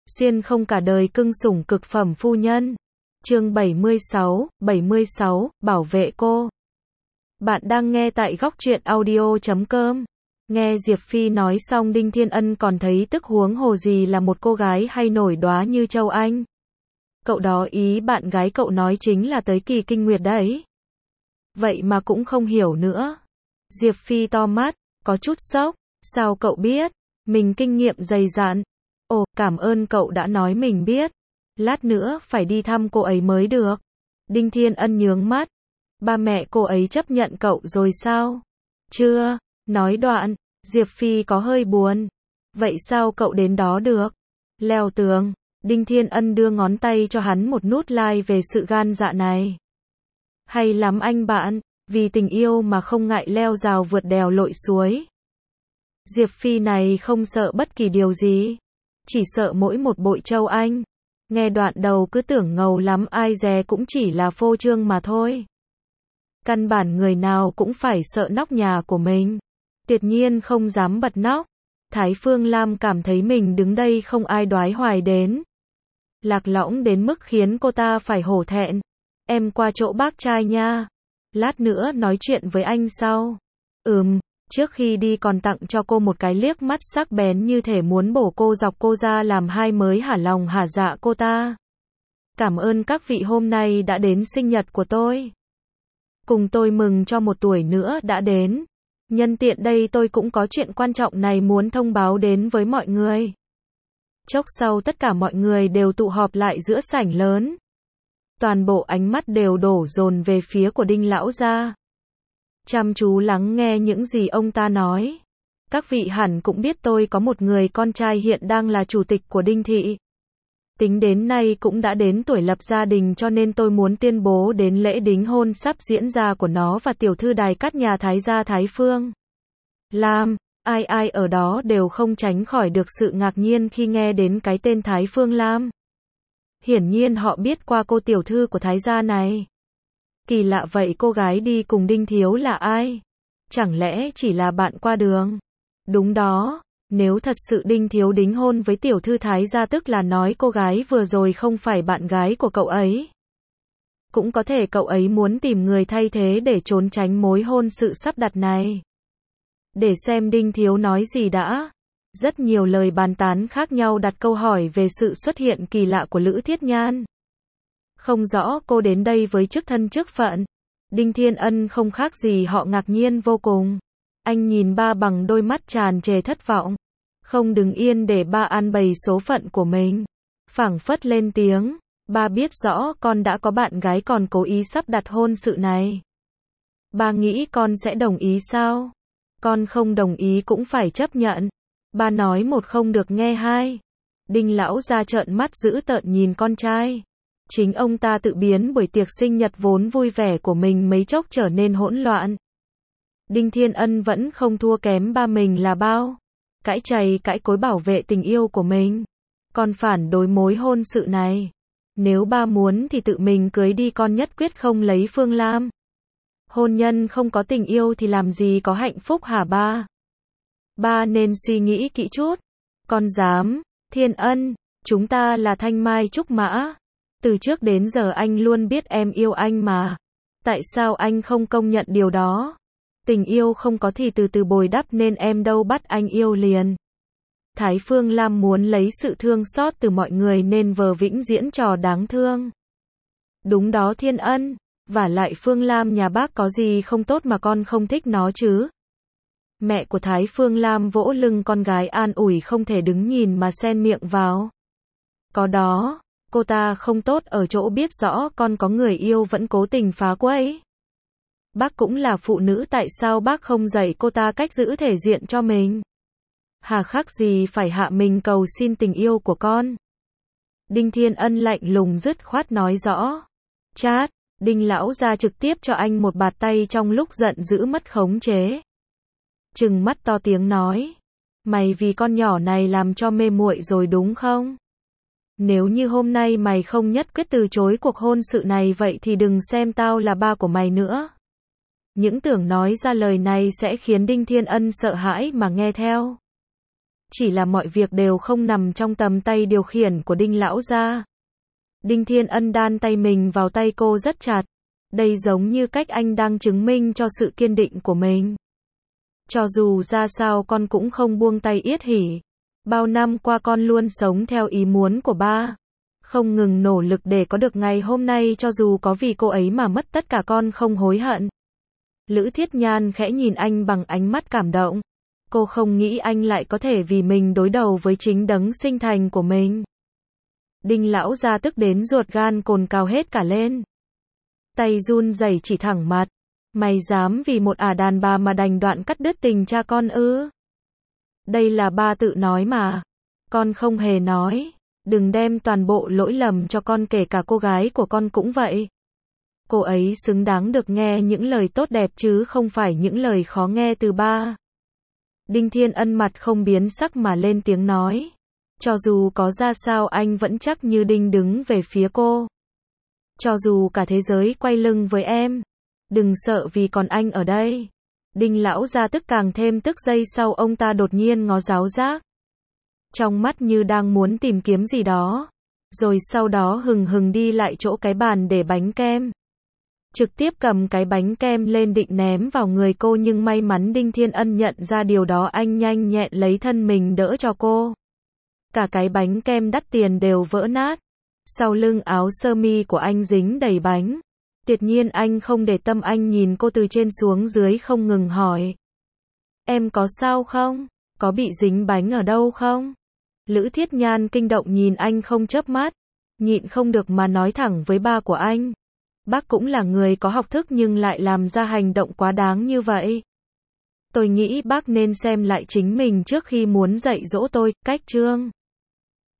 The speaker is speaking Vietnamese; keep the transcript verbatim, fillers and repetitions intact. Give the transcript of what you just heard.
Xuyên không cả đời cưng sủng cực phẩm phu nhân. Chương bảy mươi sáu, bảy mươi sáu, bảo vệ cô. Bạn đang nghe tại góc truyện audio chấm com. Nghe Diệp Phi nói xong Đinh Thiên Ân còn thấy tức huống hồ gì là một cô gái hay nổi đóa như Châu Anh. Cậu đó ý bạn gái cậu nói chính là tới kỳ kinh nguyệt đấy. Vậy mà cũng không hiểu nữa. Diệp Phi to mắt, có chút sốc. Sao cậu biết? Mình kinh nghiệm dày dặn. Ồ, cảm ơn cậu đã nói mình biết. Lát nữa phải đi thăm cô ấy mới được. Đinh Thiên Ân nhướng mắt. Ba mẹ cô ấy chấp nhận cậu rồi sao? Chưa. Nói đoạn, Diệp Phi có hơi buồn. Vậy sao cậu đến đó được? Leo tường. Đinh Thiên Ân đưa ngón tay cho hắn một nút like về sự gan dạ này. Hay lắm anh bạn, vì tình yêu mà không ngại leo rào vượt đèo lội suối. Diệp Phi này không sợ bất kỳ điều gì. Chỉ sợ mỗi một bội Châu Anh. Nghe đoạn đầu cứ tưởng ngầu lắm, ai dè cũng chỉ là phô trương mà thôi. Căn bản người nào cũng phải sợ nóc nhà của mình. Tuyệt nhiên không dám bật nóc. Thái Phương Lam cảm thấy mình đứng đây không ai đoái hoài đến. Lạc lõng đến mức khiến cô ta phải hổ thẹn. Em qua chỗ bác trai nha. Lát nữa nói chuyện với anh sau. Ừm, trước khi đi còn tặng cho cô một cái liếc mắt sắc bén như thể muốn bổ cô dọc cô ra làm hai mới hả lòng hả dạ cô ta. Cảm ơn các vị hôm nay đã đến sinh nhật của tôi. Cùng tôi mừng cho một tuổi nữa đã đến. Nhân tiện đây tôi cũng có chuyện quan trọng này muốn thông báo đến với mọi người. Chốc sau tất cả mọi người đều tụ họp lại giữa sảnh lớn. Toàn bộ ánh mắt đều đổ dồn về phía của Đinh lão gia. Chăm chú lắng nghe những gì ông ta nói. Các vị hẳn cũng biết tôi có một người con trai hiện đang là chủ tịch của Đinh thị. Tính đến nay cũng đã đến tuổi lập gia đình cho nên tôi muốn tuyên bố đến lễ đính hôn sắp diễn ra của nó và tiểu thư đài cát nhà Thái gia Thái Phương Lam. Ai ai ở đó đều không tránh khỏi được sự ngạc nhiên khi nghe đến cái tên Thái Phương Lam. Hiển nhiên họ biết qua cô tiểu thư của Thái gia này. Kỳ lạ vậy, cô gái đi cùng Đinh Thiếu là ai? Chẳng lẽ chỉ là bạn qua đường? Đúng đó, nếu thật sự Đinh Thiếu đính hôn với tiểu thư Thái gia tức là nói cô gái vừa rồi không phải bạn gái của cậu ấy. Cũng có thể cậu ấy muốn tìm người thay thế để trốn tránh mối hôn sự sắp đặt này. Để xem Đinh Thiếu nói gì đã. Rất nhiều lời bàn tán khác nhau đặt câu hỏi về sự xuất hiện kỳ lạ của Lữ Thiết Nhan. Không rõ cô đến đây với chức thân chức phận. Đinh Thiên Ân không khác gì họ, ngạc nhiên vô cùng. Anh nhìn ba bằng đôi mắt tràn trề thất vọng. Không đứng yên để ba an bày số phận của mình. Phảng phất lên tiếng. Ba biết rõ con đã có bạn gái còn cố ý sắp đặt hôn sự này. Ba nghĩ con sẽ đồng ý sao? Con không đồng ý cũng phải chấp nhận. Ba nói một không được nghe hai. Đinh lão ra trợn mắt dữ tợn nhìn con trai. Chính ông ta tự biến buổi tiệc sinh nhật vốn vui vẻ của mình mấy chốc trở nên hỗn loạn. Đinh Thiên Ân vẫn không thua kém ba mình là bao. Cãi chày cãi cối bảo vệ tình yêu của mình. Con phản đối mối hôn sự này. Nếu ba muốn thì tự mình cưới đi, con nhất quyết không lấy Phương Lam. Hôn nhân không có tình yêu thì làm gì có hạnh phúc hả ba? Ba nên suy nghĩ kỹ chút. Con dám. Thiên Ân, chúng ta là thanh mai trúc mã. Từ trước đến giờ anh luôn biết em yêu anh mà. Tại sao anh không công nhận điều đó? Tình yêu không có thì từ từ bồi đắp nên em đâu bắt anh yêu liền. Thái Phương Lam muốn lấy sự thương xót từ mọi người nên vờ vĩnh diễn trò đáng thương. Đúng đó Thiên Ân, vả lại Phương Lam nhà bác có gì không tốt mà con không thích nó chứ? Mẹ của Thái Phương Lam vỗ lưng con gái an ủi, không thể đứng nhìn mà xen miệng vào. Có đó, cô ta không tốt ở chỗ biết rõ con có người yêu vẫn cố tình phá quấy. Bác cũng là phụ nữ, tại sao bác không dạy cô ta cách giữ thể diện cho mình? Hà khắc gì phải hạ mình cầu xin tình yêu của con? Đinh Thiên Ân lạnh lùng dứt khoát nói rõ. Chát, Đinh lão ra trực tiếp cho anh một bạt tay trong lúc giận dữ mất khống chế. Trừng mắt to tiếng nói. Mày vì con nhỏ này làm cho mê muội rồi đúng không? Nếu như hôm nay mày không nhất quyết từ chối cuộc hôn sự này vậy thì đừng xem tao là ba của mày nữa. Những tưởng nói ra lời này sẽ khiến Đinh Thiên Ân sợ hãi mà nghe theo. chỉ là mọi việc đều không nằm trong tầm tay điều khiển của Đinh lão gia. Đinh Thiên Ân đan tay mình vào tay cô rất chặt. Đây giống như cách anh đang chứng minh cho sự kiên định của mình. Cho dù ra sao con cũng không buông tay Yết Hỷ. Bao năm qua con luôn sống theo ý muốn của ba. Không ngừng nỗ lực để có được ngày hôm nay, cho dù có vì cô ấy mà mất tất cả con không hối hận. Lữ Thiết Nhan khẽ nhìn anh bằng ánh mắt cảm động. Cô không nghĩ anh lại có thể vì mình đối đầu với chính đấng sinh thành của mình. Đinh lão gia tức đến ruột gan cồn cào hết cả lên. Tay run rẩy chỉ thẳng mặt. Mày dám vì một ả đàn bà mà đành đoạn cắt đứt tình cha con ư? Đây là ba tự nói mà. Con không hề nói. Đừng đem toàn bộ lỗi lầm cho con, kể cả cô gái của con cũng vậy. Cô ấy xứng đáng được nghe những lời tốt đẹp chứ không phải những lời khó nghe từ ba. Đinh Thiên Ân mặt không biến sắc mà lên tiếng nói. Cho dù có ra sao anh vẫn chắc như đinh đứng về phía cô. Cho dù cả thế giới quay lưng với em, đừng sợ vì còn anh ở đây. Đinh lão gia tức càng thêm tức, giây sau ông ta đột nhiên ngó giáo giác. Trong mắt như đang muốn tìm kiếm gì đó. Rồi sau đó hừng hừng đi lại chỗ cái bàn để bánh kem. Trực tiếp cầm cái bánh kem lên định ném vào người cô, nhưng may mắn Đinh Thiên Ân nhận ra điều đó, anh nhanh nhẹn lấy thân mình đỡ cho cô. Cả cái bánh kem đắt tiền đều vỡ nát. Sau lưng áo sơ mi của anh dính đầy bánh. Tuyệt nhiên anh không để tâm, anh nhìn cô từ trên xuống dưới không ngừng hỏi. Em có sao không? Có bị dính bánh ở đâu không? Lữ Thiết Nhan kinh động nhìn anh không chớp mắt. Nhịn không được mà nói thẳng với ba của anh. Bác cũng là người có học thức nhưng lại làm ra hành động quá đáng như vậy. Tôi nghĩ bác nên xem lại chính mình trước khi muốn dạy dỗ tôi. Cách Trương